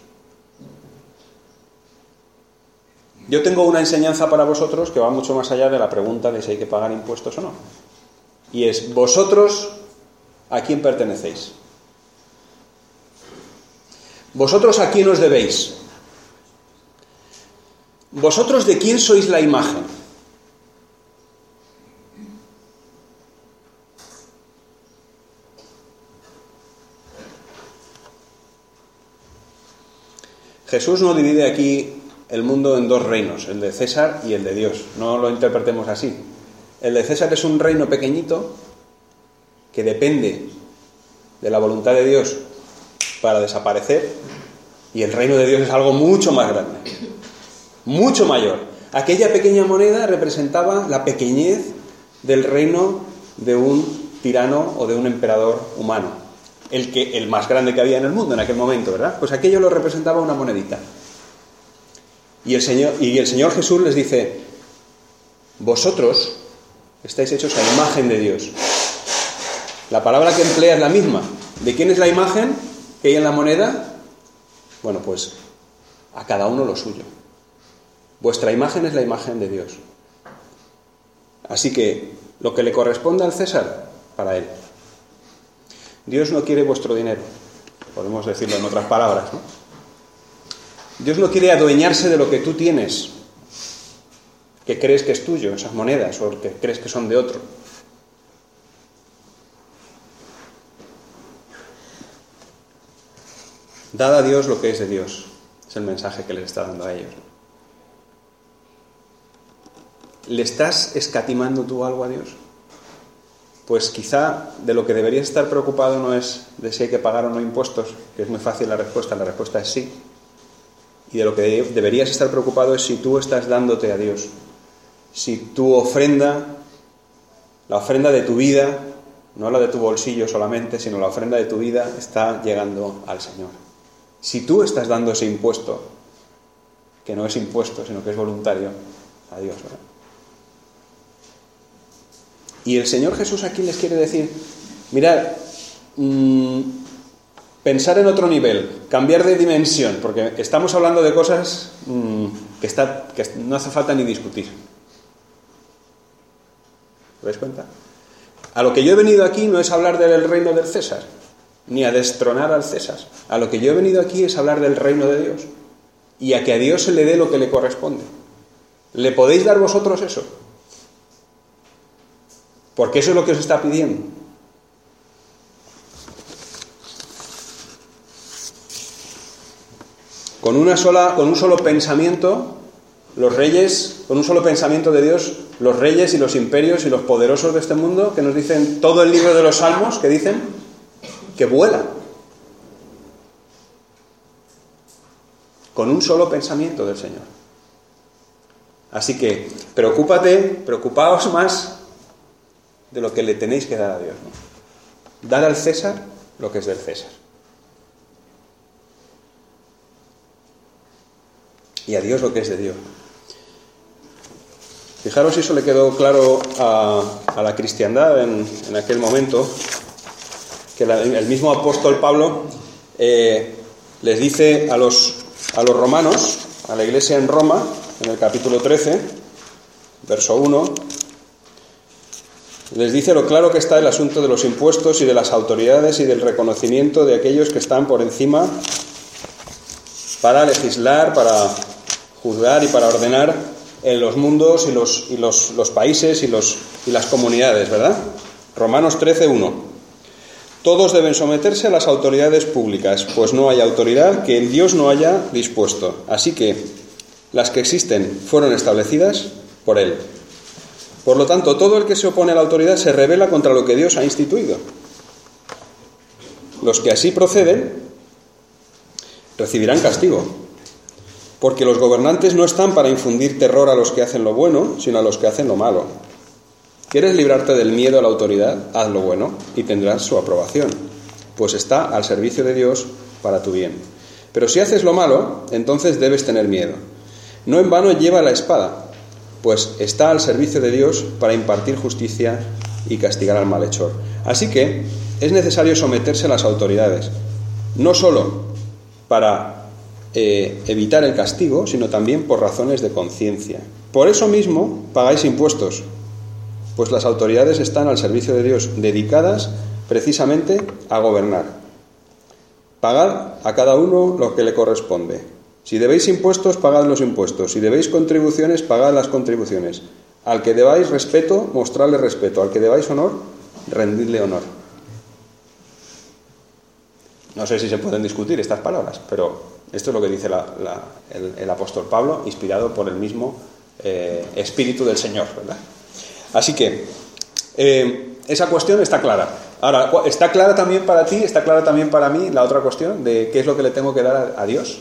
Yo tengo una enseñanza para vosotros que va mucho más allá de la pregunta de si hay que pagar impuestos o no. Y es, ¿vosotros a quién pertenecéis? ¿Vosotros a quién os debéis? ¿Vosotros de quién sois la imagen? Jesús no divide aquí el mundo en dos reinos, el de César y el de Dios. No lo interpretemos así. El de César es un reino pequeñito que depende de la voluntad de Dios para desaparecer, y el reino de Dios es algo mucho más grande, mucho mayor. Aquella pequeña moneda representaba la pequeñez del reino de un tirano o de un emperador humano, el, que, el más grande que había en el mundo en aquel momento, ¿verdad? Pues aquello lo representaba una monedita. Y el Señor, y el Señor Jesús les dice, vosotros estáis hechos a imagen de Dios. La palabra que emplea es la misma. ¿De quién es la imagen que hay en la moneda? Bueno, pues a cada uno lo suyo. Vuestra imagen es la imagen de Dios. Así que lo que le corresponde al César, para él. Dios no quiere vuestro dinero. Podemos decirlo en otras palabras, ¿no? Dios no quiere adueñarse de lo que tú tienes, que crees que es tuyo, esas monedas, o que crees que son de otro. Dad a Dios lo que es de Dios. Es el mensaje que les está dando a ellos. ¿Le estás escatimando tú algo a Dios? Pues quizá de lo que deberías estar preocupado no es de si hay que pagar o no impuestos, que es muy fácil la respuesta, la respuesta es sí. Y de lo que deberías estar preocupado es si tú estás dándote a Dios. Si tu ofrenda, la ofrenda de tu vida, no la de tu bolsillo solamente, sino la ofrenda de tu vida, está llegando al Señor. Si tú estás dando ese impuesto, que no es impuesto, sino que es voluntario, a Dios, ¿verdad? Y el Señor Jesús aquí les quiere decir, mirad, mmm, pensar en otro nivel, cambiar de dimensión, porque estamos hablando de cosas mmm, que, está, que no hace falta ni discutir. ¿Os dais cuenta? A lo que yo he venido aquí no es hablar del reino del César, ni a destronar al César. A lo que yo he venido aquí es hablar del reino de Dios, y a que a Dios se le dé lo que le corresponde. ¿Le podéis dar vosotros eso? Porque eso es lo que os está pidiendo. Con una sola, con un solo pensamiento, los reyes, con un solo pensamiento de Dios, los reyes y los imperios y los poderosos de este mundo, que nos dicen todo el libro de los Salmos, que dicen que vuelan. Con un solo pensamiento del Señor. Así que, preocúpate, preocupaos más de lo que le tenéis que dar a Dios, ¿no? Dar al César lo que es del César. Y a Dios lo que es de Dios. Fijaros si eso le quedó claro a, a la cristiandad en, en aquel momento, que la, el mismo apóstol Pablo eh, les dice a los, a los romanos, a la iglesia en Roma, en el capítulo trece, verso uno, les dice lo claro que está el asunto de los impuestos y de las autoridades y del reconocimiento de aquellos que están por encima para legislar, para juzgar y para ordenar en los mundos y los, y los, los países y, los, y las comunidades, ¿verdad? Romanos trece, uno. Todos deben someterse a las autoridades públicas, pues no hay autoridad que el Dios no haya dispuesto. Así que las que existen fueron establecidas por Él. Por lo tanto, todo el que se opone a la autoridad se rebela contra lo que Dios ha instituido. Los que así proceden recibirán castigo, porque los gobernantes no están para infundir terror a los que hacen lo bueno, sino a los que hacen lo malo. ¿Quieres librarte del miedo a la autoridad? Haz lo bueno y tendrás su aprobación, pues está al servicio de Dios para tu bien. Pero si haces lo malo, entonces debes tener miedo. No en vano lleva la espada, pues está al servicio de Dios para impartir justicia y castigar al malhechor. Así que es necesario someterse a las autoridades, no solo para eh, evitar el castigo, sino también por razones de conciencia. Por eso mismo pagáis impuestos, pues las autoridades están al servicio de Dios, dedicadas precisamente a gobernar. Pagad a cada uno lo que le corresponde. Si debéis impuestos, pagad los impuestos. Si debéis contribuciones, pagad las contribuciones. Al que debáis respeto, mostradle respeto. Al que debáis honor, rendidle honor. No sé si se pueden discutir estas palabras, pero esto es lo que dice la, la, el, el apóstol Pablo, inspirado por el mismo eh, Espíritu del Señor, ¿verdad? Así que eh, esa cuestión está clara. Ahora, ¿está clara también para ti, está clara también para mí la otra cuestión de qué es lo que le tengo que dar a, a Dios?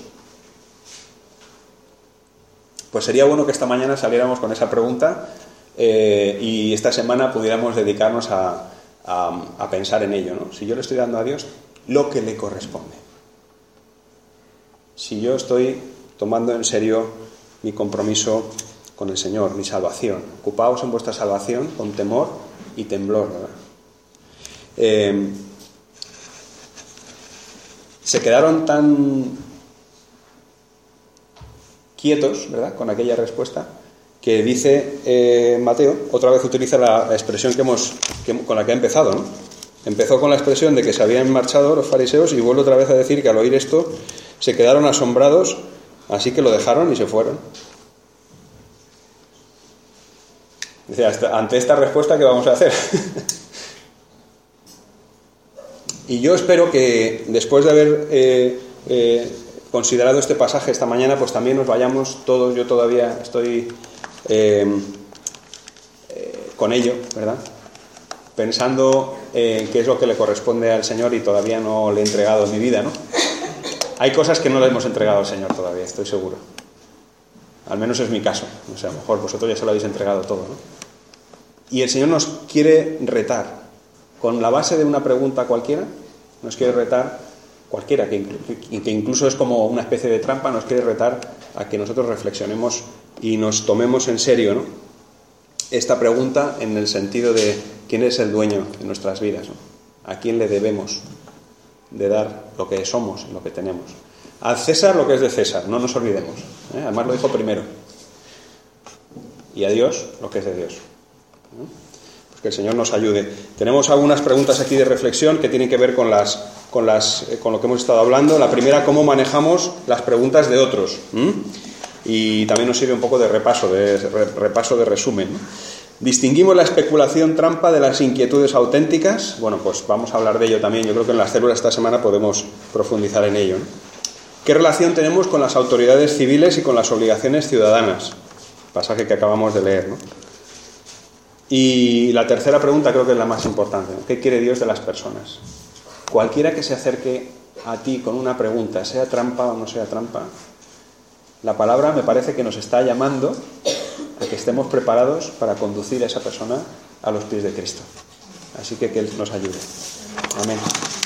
Pues sería bueno que esta mañana saliéramos con esa pregunta eh, y esta semana pudiéramos dedicarnos a, a, a pensar en ello, ¿no? Si yo le estoy dando a Dios lo que le corresponde. Si yo estoy tomando en serio mi compromiso con el Señor, mi salvación. Ocupaos en vuestra salvación con temor y temblor, ¿verdad? Eh, se quedaron tan quietos, ¿verdad?, con aquella respuesta, que dice eh, Mateo, otra vez utiliza la expresión que hemos, que, con la que ha empezado, ¿no? Empezó con la expresión de que se habían marchado los fariseos y vuelve otra vez a decir que al oír esto se quedaron asombrados, así que lo dejaron y se fueron. Dice, hasta, ante esta respuesta, ¿qué vamos a hacer? Y yo espero que después de haber eh, eh, considerado este pasaje esta mañana, pues también nos vayamos todos, yo todavía estoy eh, eh, con ello, ¿verdad?, pensando en eh, qué es lo que le corresponde al Señor y todavía no le he entregado mi vida, ¿no? Hay cosas que no le hemos entregado al Señor todavía, estoy seguro. Al menos es mi caso. No sé, a lo mejor vosotros ya se lo habéis entregado todo, ¿no? Y el Señor nos quiere retar, con la base de una pregunta cualquiera, nos quiere retar, cualquiera, que, que incluso es como una especie de trampa, nos quiere retar a que nosotros reflexionemos y nos tomemos en serio, ¿no?, esta pregunta en el sentido de quién es el dueño de nuestras vidas, ¿no? A quién le debemos de dar lo que somos, lo que tenemos. Al César lo que es de César, no nos olvidemos, ¿eh? Además lo dijo primero. Y a Dios lo que es de Dios, ¿no? Pues que el Señor nos ayude. Tenemos algunas preguntas aquí de reflexión que tienen que ver con las, con las, con lo que hemos estado hablando. La primera, cómo manejamos las preguntas de otros, ¿m? Y también nos sirve un poco de repaso, de repaso de resumen, ¿no? ¿Distinguimos la especulación trampa de las inquietudes auténticas? Bueno, pues vamos a hablar de ello también. Yo creo que en las células esta semana podemos profundizar en ello, ¿no? ¿Qué relación tenemos con las autoridades civiles y con las obligaciones ciudadanas? Pasaje que acabamos de leer, ¿no? Y la tercera pregunta creo que es la más importante, ¿no? ¿Qué quiere Dios de las personas? Cualquiera que se acerque a ti con una pregunta, sea trampa o no sea trampa, la palabra me parece que nos está llamando a que estemos preparados para conducir a esa persona a los pies de Cristo. Así que que Él nos ayude. Amén.